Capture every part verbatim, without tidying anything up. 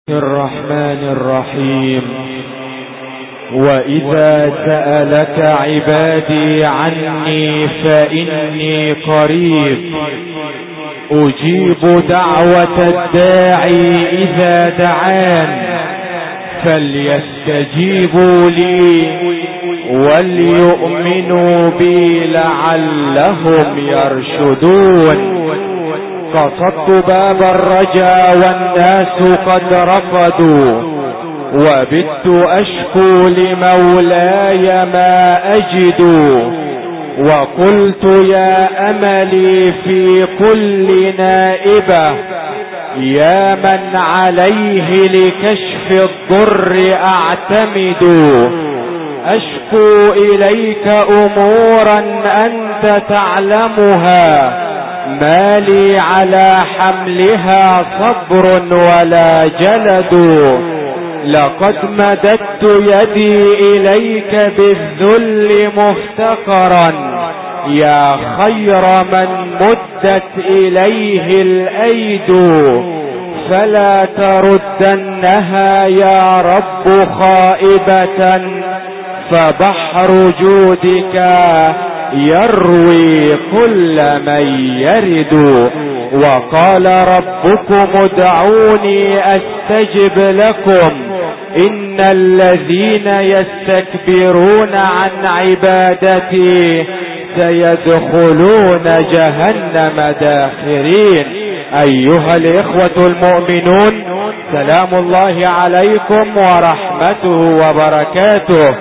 الرحمن الرحيم. وإذا سألك عبادي عني فإني قريب أجيب دعوة الداعي إذا دعان فليستجيبوا لي وليؤمنوا بي لعلهم يرشدون. قصدت باب الرجا والناس قد رفضوا وبت أشكو لمولاي ما أجد وقلت يا أملي في كل نائبة يا من عليه لكشف الضر أعتمد أشكو إليك أمورا أنت تعلمها ما لي على حملها صبر ولا جلد لقد مددت يدي إليك بالذل مفتقرا يا خير من مدت إليه الأيد فلا تردنها يا رب خائبة فبحر جودك يروي كل من يرد. وقال ربكم ادعوني استجب لكم ان الذين يستكبرون عن عبادتي سيدخلون جهنم داخرين. ايها الاخوة المؤمنون، سلام الله عليكم ورحمته وبركاته.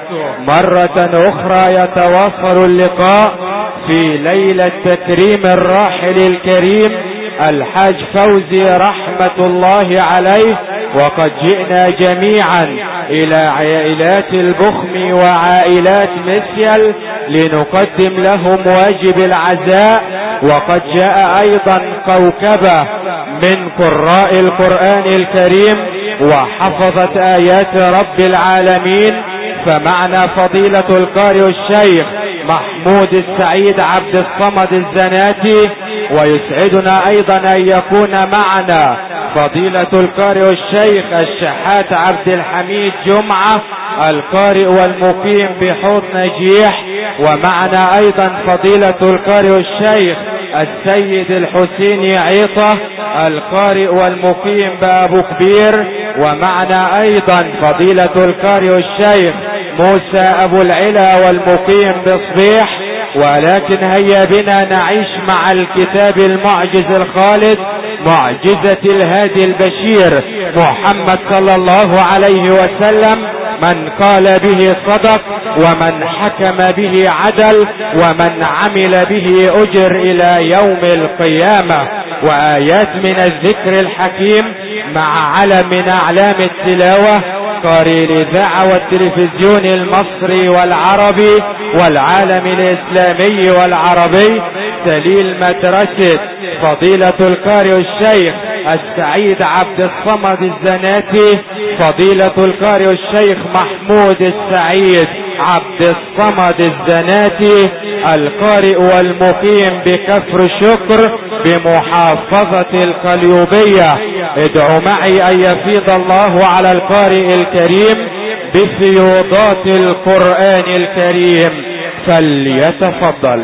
مرة اخرى يتواصل اللقاء في ليلة تكريم الراحل الكريم الحاج فوزي رحمة الله عليه، وقد جئنا جميعا الى عائلات البخم وعائلات مسيل لنقدم لهم واجب العزاء. وقد جاء ايضا كوكبة من قراء القرآن الكريم وحفظت ايات رب العالمين، فمعنا فضيلة القارئ الشيخ محمود السعيد عبد الصمد الزناتي، ويسعدنا ايضا ان يكون معنا فضيلة القارئ الشيخ الشحات عبد الحميد جمعة القارئ والمقيم بحوض نجيح، ومعنا ايضا فضيلة القارئ الشيخ السيد الحسيني عيطة القارئ والمقيم بأبو كبير، ومعنا ايضا فضيلة القارئ الشيخ موسى ابو العلا والمقيم بصبيح. ولكن هيا بنا نعيش مع الكتاب المعجز الخالد معجزة الهادي البشير محمد صلى الله عليه وسلم، من قال به صدق ومن حكم به عدل ومن عمل به أجر إلى يوم القيامة. وآيات من الذكر الحكيم مع علم من أعلام التلاوة قارئ الإذاعة والتلفزيون المصري والعربي والعالم الإسلامي والعربي سليل مدرسة فضيلة القارئ الشيخ السعيد عبد الصمد الزناتي، فضيلة القارئ الشيخ محمود السعيد عبد الصمد الزناتي القارئ والمقيم بكفر شكر بمحافظة القليوبية. ادعوا معي ان يفيض الله على القارئ الكريم بفيوضات القرآن الكريم، فليتفضل.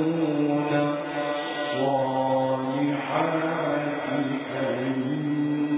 الصالحات أن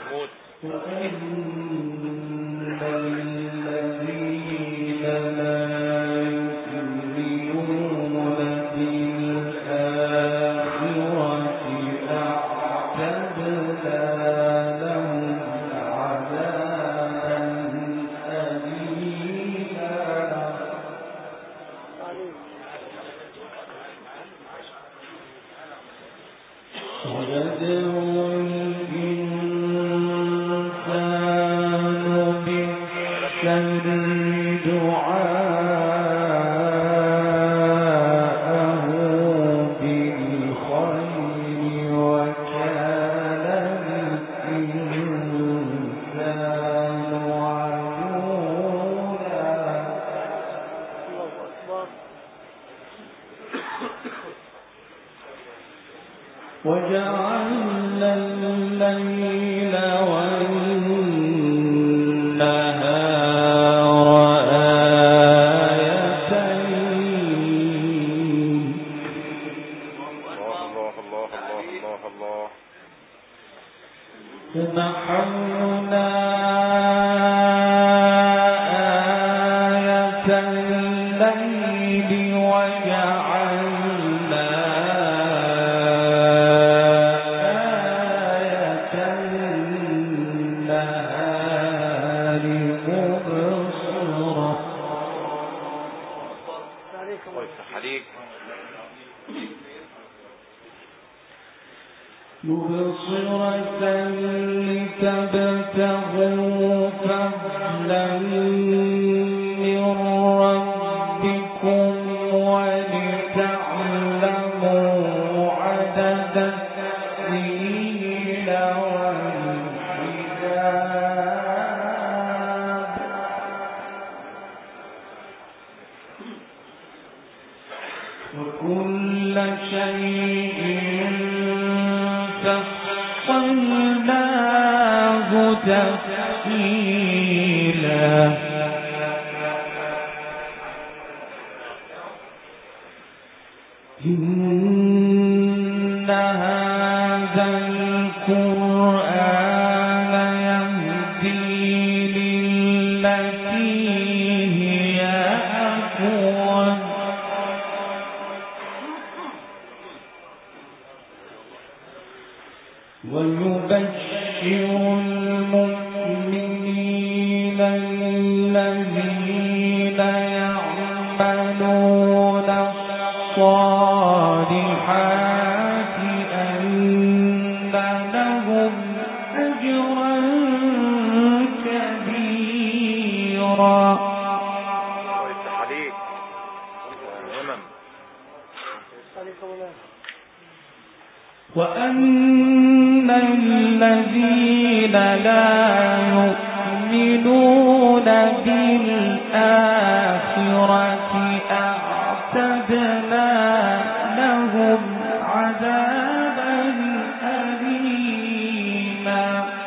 وجعلنا الليل والنهار آيتين. الله الله الله الله الله. فمحونا آية الليل وجعلنا مبصرة لتبتغوا فضلا من ربكم ولتعلموا عدد السنين والحساب وكل شيء فصلناه تفصيلا. إن هذا القرآن يهدي للتي هي أقوم ويبشر المؤمنين الذين يعملون الصالحات أن لهم أجرا كبيرا. وأن الذين لا يؤمنون بالآخرة أعتدنا لهم عذابا أليما.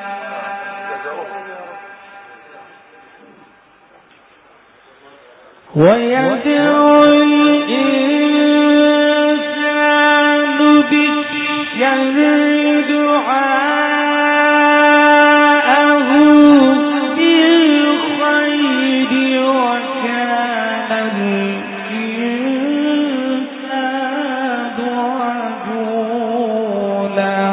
ويدعو الإنسان بالشر دعاءه بالخير وكان الإنسان عجولا.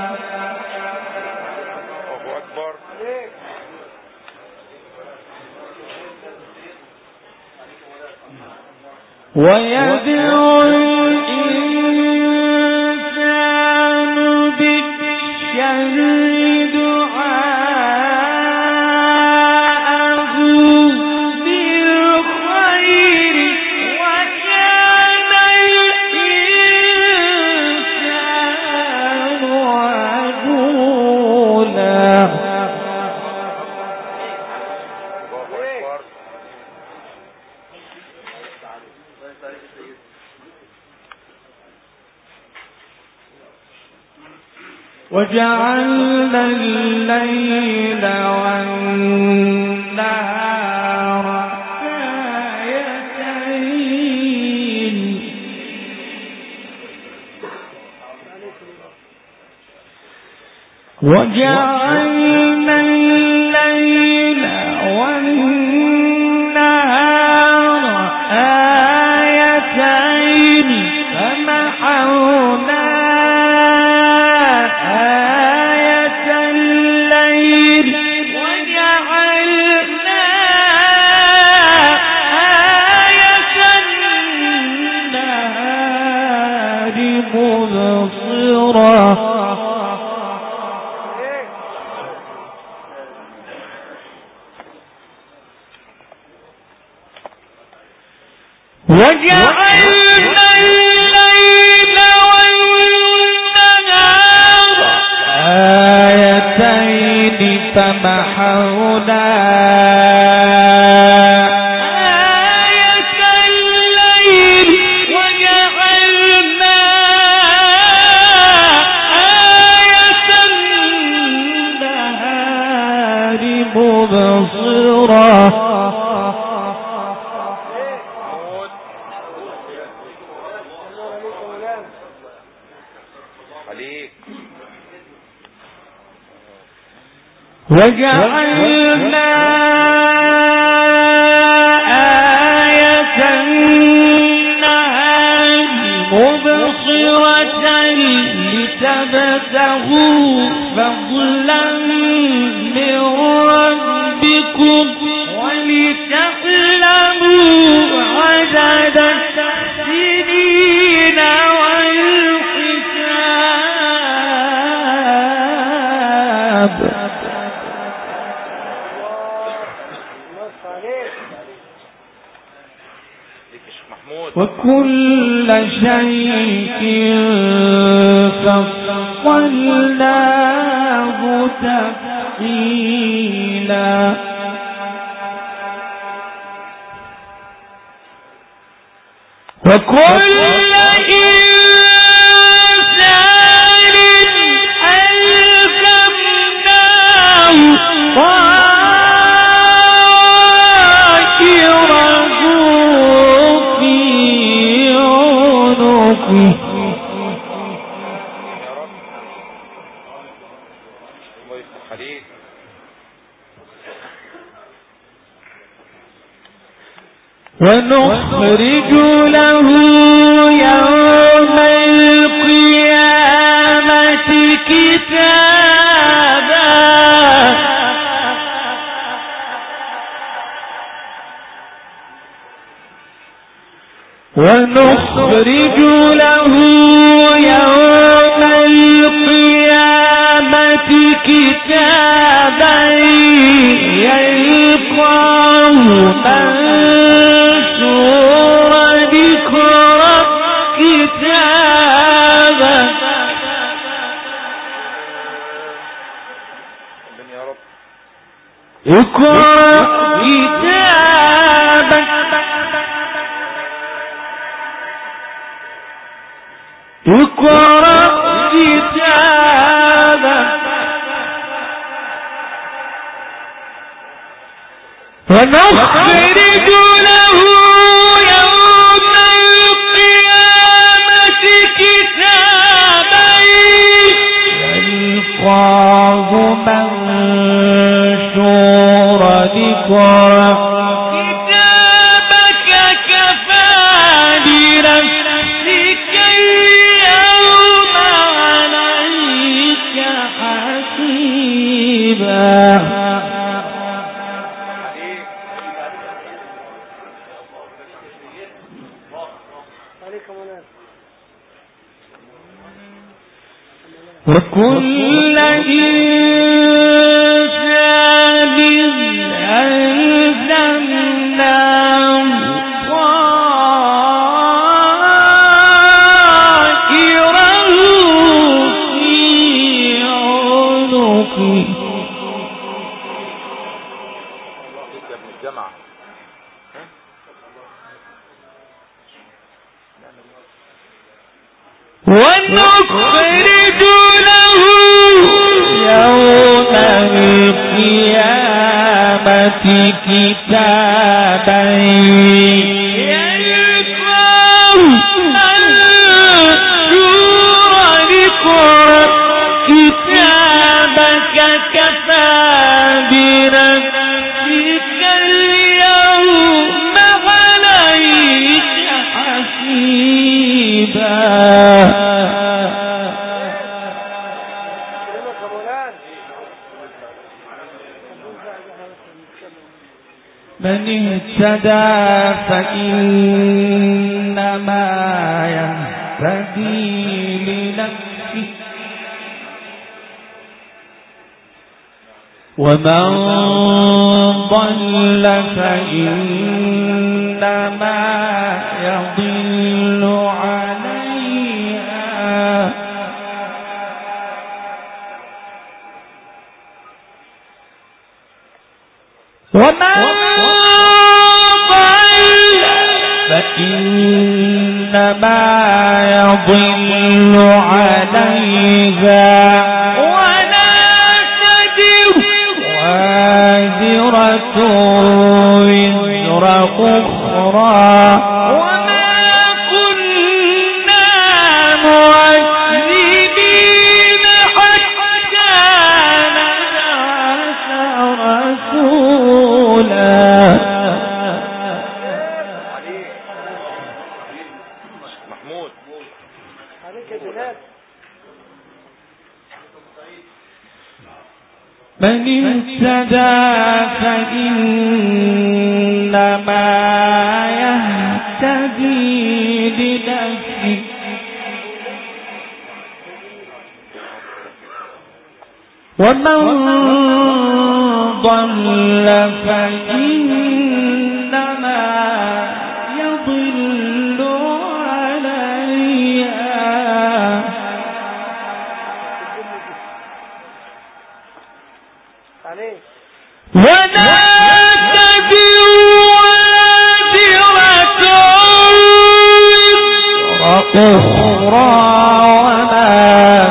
ويدعو الإنسان بالشر دعاءه بالخير وكان الإنسان عجولا. وجعلنا الليل والنهار آيتين. وجعلنا الليل والنهار آيتين فمحونا آية الليل وجعلنا آية النهار مبصرة وجعلنا الليل والنهار آيتين فمحونا آية الليل وجعلنا آية النهار مبصرة وجعلنا آية النهار مبصرة لتبتغوا فضلا من ربكم ولتعلموا عدد السنين والحساب وكل شيء فصلناه تفصيلا وكل إنسان ألزمناه طائره في عنقه ونخرج له يوم القيامة كتابا ونخرج له يوم القيامة كتابا يلقاه منشورا اقرأ كتابك اقرأ كتابك اقرأ كتابك ونخرج له يوم القيامة كتابا يلقاه منشورا اقرأ كتابك كفى بنفسك اليوم عليك حسيبا وكل إنسان ألزمناه طائره في عنقه ونخرج له يوم القيامة كتابا يلقاه منشورا اقرأ كتابك كفى بنفسك اليوم عليك حسيبا. من اهتدى فإنما يهتدي لنفسه ومن ضل فإنما يضل عليها ومن فإنما يضل عليها ولا تزر وازرة وزر أخرى وما كنا معذبين حتى نبعث رسولا. من اهتدى فإنما يهتدي لنفسه ومن ضل فإنما يضل عليها ولا تزر وازرة وزر أخرى وما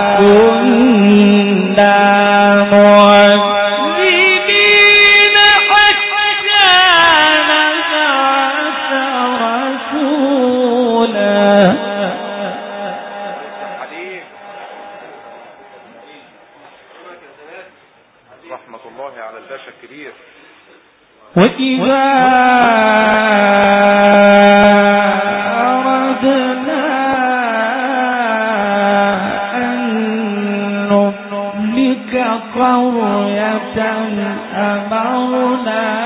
كنا معذبين حتى نبعث رسولا. رحمة الله على الباشا الكبير. وإذا أردنا أن نهلك قرية أمرنا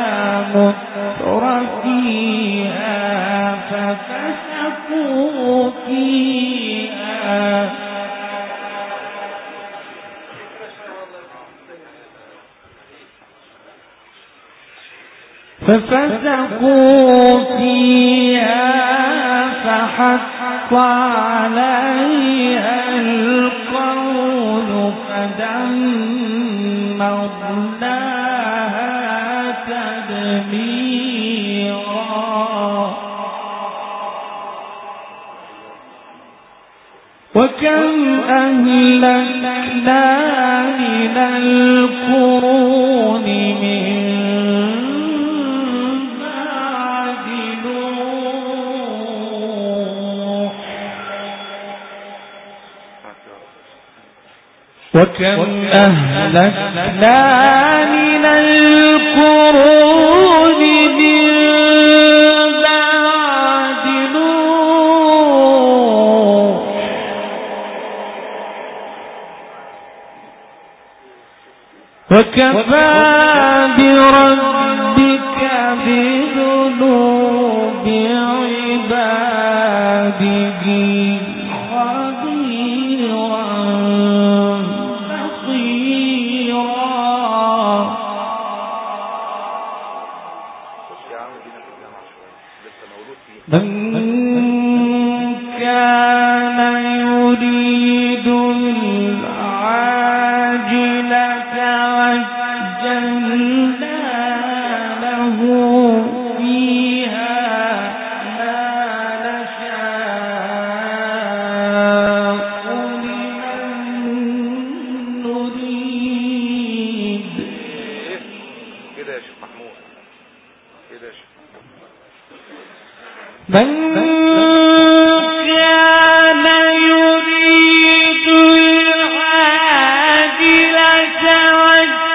مترفيها ففسقوا فيها ففسقوا فيها فحق عليها القول فدمرناها تدميرا. وكم أهلكنا من القرون من وكم أهلكنا من القرون من بعد نوح وكفى بربك بذنوب عباده من كان يريد العاجلة عجلنا له فيها ما نشاء لمن نريد. كده يا شيخ محمود كده يا شيخ. من كان يريد العاجلة عجلنا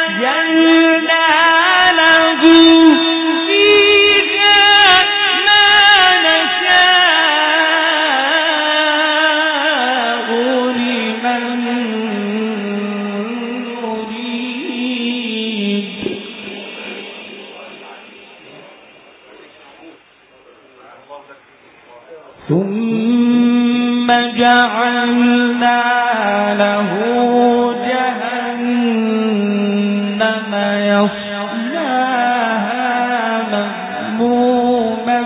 جعلنا له جهنم يصلاها مذموما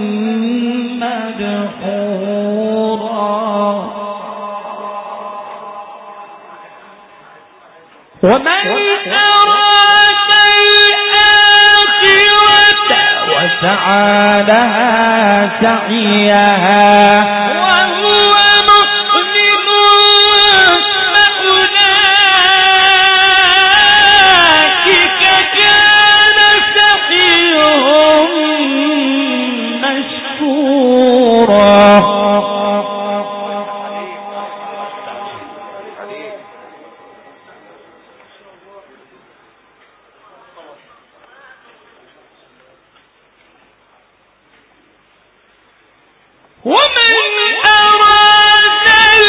مدحورا ومن أراد الآخرة وسعى لها سعيها وهو مؤمن فأولئك كان سعيهم مشكورا ومن أراد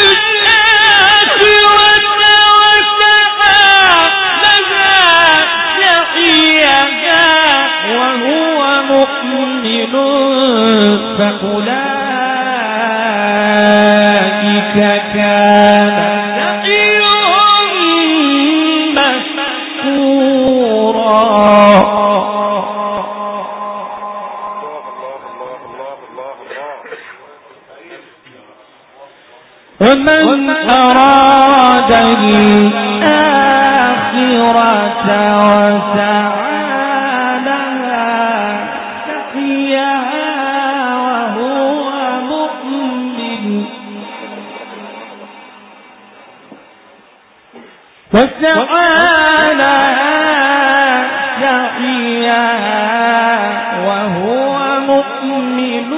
الآخرة وسعى لها سعيها وهو مؤمن فأولئك كان سعيهم مشكورا ومن أراد الآخرة وسعى لها سعيها وهو مؤمن وسعى لها سعيها وهو مؤمن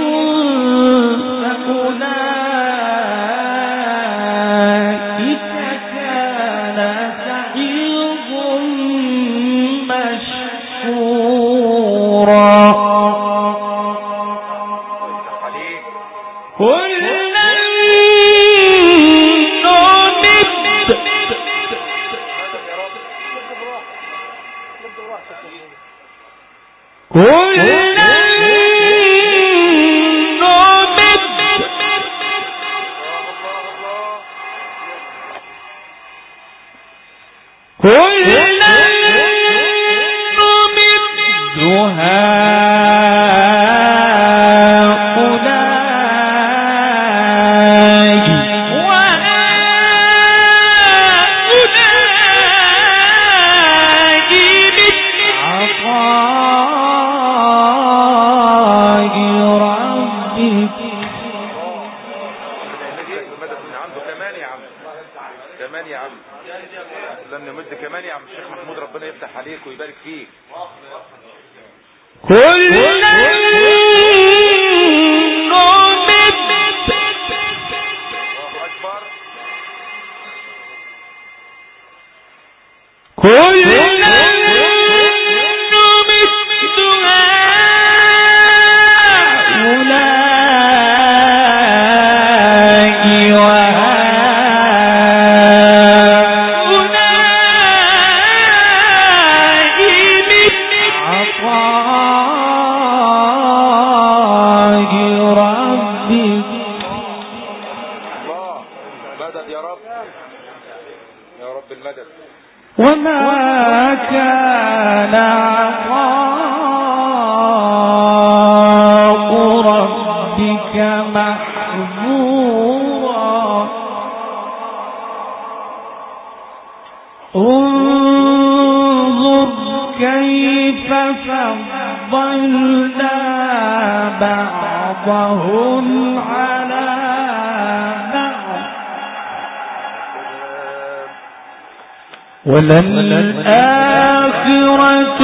وللآخرة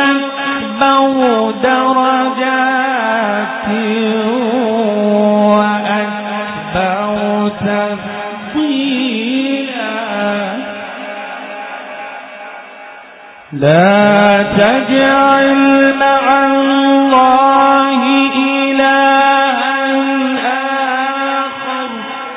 أكبر درجات وأكبر تفضيلا لا تجعل مع الله إلها آخر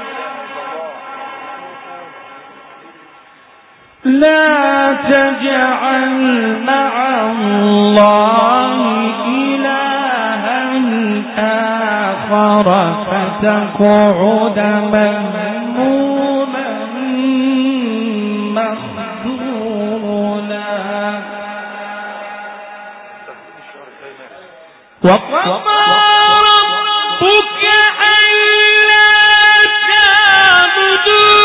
لا تجعل مع الله إلها آخر تأخر فتقعد مذموما مخذولا وقضى ربك ألا تعبدوا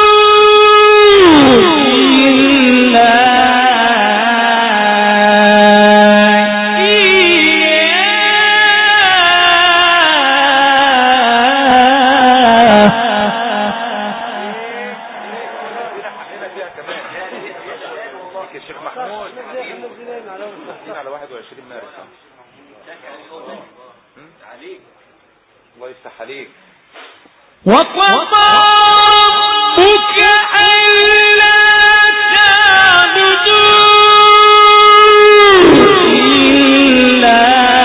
وقضى ربك ألا تعبدوا إلا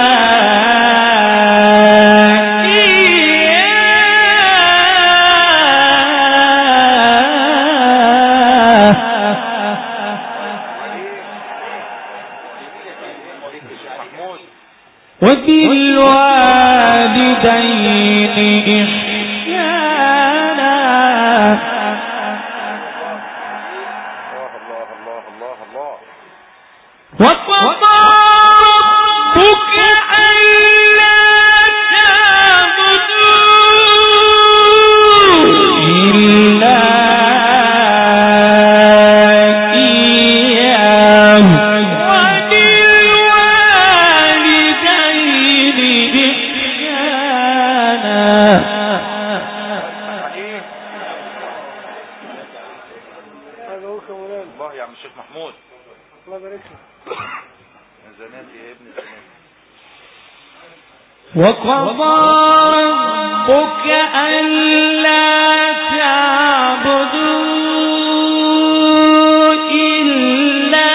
إياه وبالوالدين إحسانا وقضى ربك ألا تعبدوا إلا إياه وبالوالدين إحسانا. الله يا عم الشيخ محمود الله يبارك لك. زمان يا ابن زمان. وقضى ربك ألا تعبدوا إلا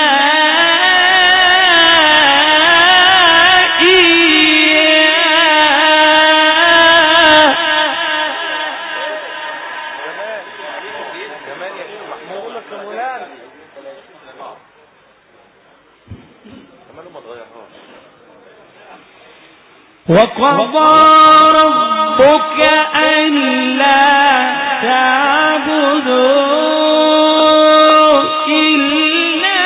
إياه. كمان يا شيخ محمود كمان ما تغيرهاش. وقضى ربك ألا تعبدوا إلا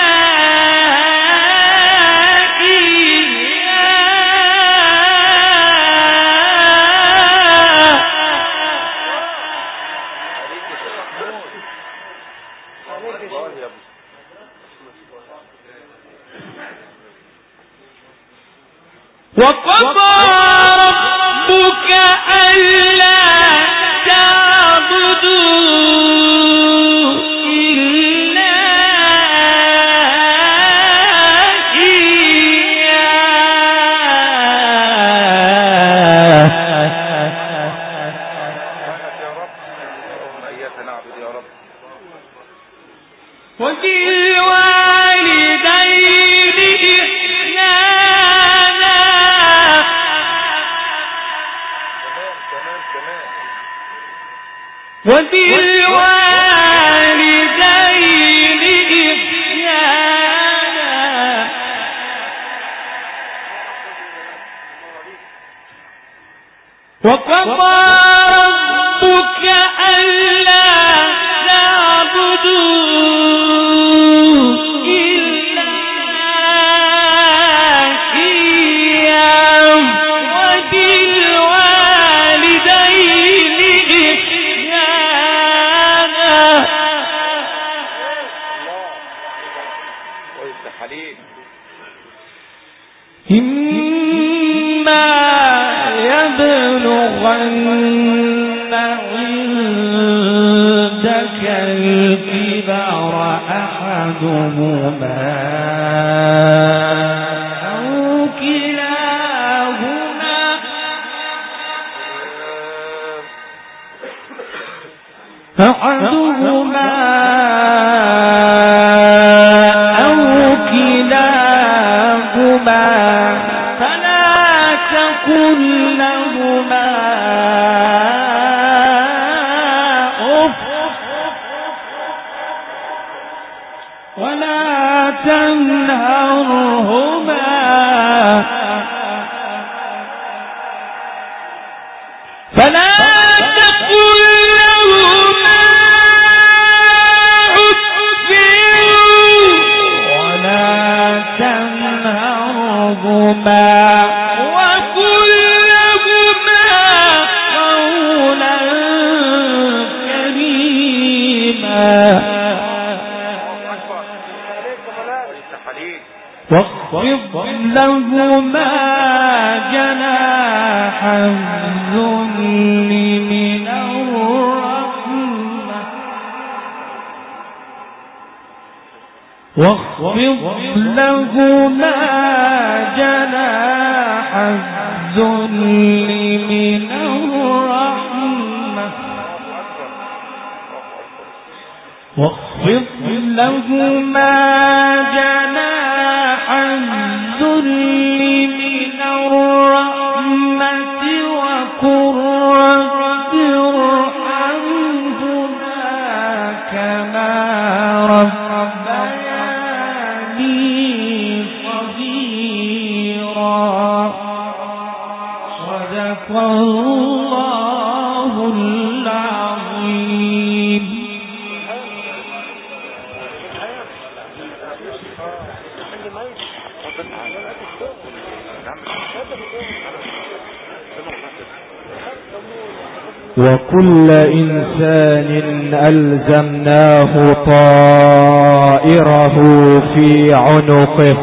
الله يا ابو وقضى ربك ألا تعبدوا إلا إياه. يا رب اللهم إياك نعبد يا رب. وبالوالدين إحسانا كمان كمان كمان وبالوالدين إحسانا وقضى ربك ألا تعبدوا إلا إياه وبالوالدين إحسانا. ويفتح عليك. إما يبلغن عندك الكبر أحدهما أو كلاهما أحدهما أو كلاهما فلا تقل لهما أف ولا تنهرهما واخفض لهما جناح الذل من الرحمة واخفض لهما جناح الذل من الرحمة واخفض لهما جناح الذل من الرحمة وقل رب ارحمهما كما ربياني صغيرا صدق الله العظيم. وكل إنسان ألزمناه طائره في عنقه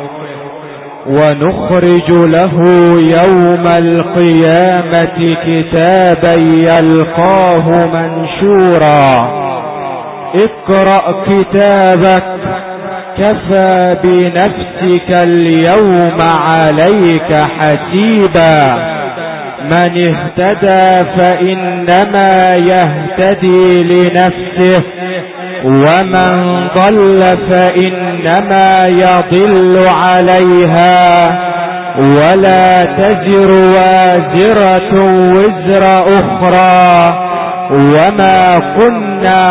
ونخرج له يوم القيامة كتابا يلقاه منشورا اقرأ كتابك كفى بنفسك اليوم عليك حسيبا من اهتدى فإنما يهتدي لنفسه ومن ضل فإنما يضل عليها ولا تزر وازرة وزر أخرى وما كنا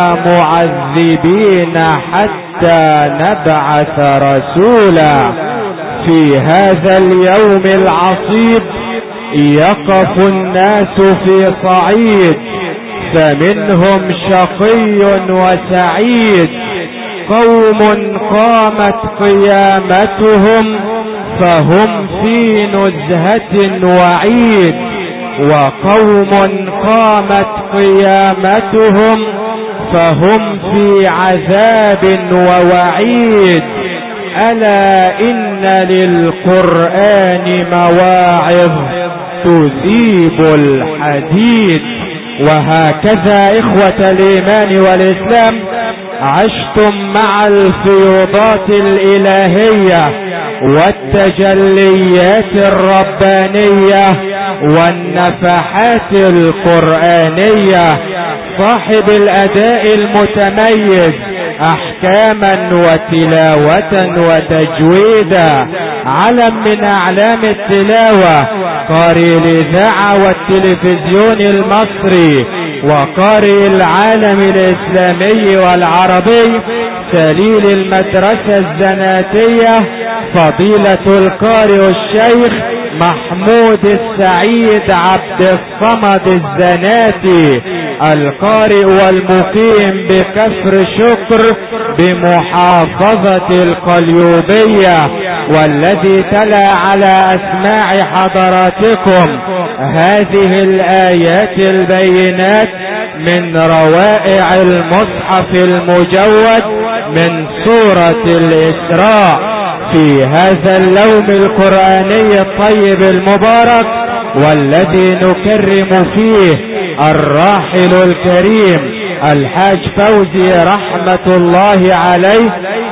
معذبين حتى نبعث رسولا. في هذا اليوم العصيب يقف الناس في صعيد فمنهم شقي وسعيد قوم قامت قيامتهم فهم في نزهة وعيد وقوم قامت قيامتهم فهم في عذاب ووعيد. ألا إن للقرآن مواعظ تذيب الحديد. وهكذا إخوة الإيمان والإسلام عشتم مع الفيوضات الإلهية والتجليات الربانية والنفحات القرآنية صاحب الأداء المتميز أحكاما وتلاوة وتجويدا علم من أعلام التلاوة قارئ الإذاعة والتلفزيون المصري وقارئ العالم الإسلامي والعربي سليل المدرسة الزناتية فضيلة القارئ الشيخ محمود السعيد عبد الصمد الزناتي القارئ والمقيم بكفر شكر بمحافظة القليوبية والذي تلا على أسماع حضراتكم هذه الآيات البينات من روائع المصحف المجود من سورة الإسراء في هذا اللوم القرآني الطيب المبارك والذي نكرم فيه الراحل الكريم الحاج فوزي رحمة الله عليه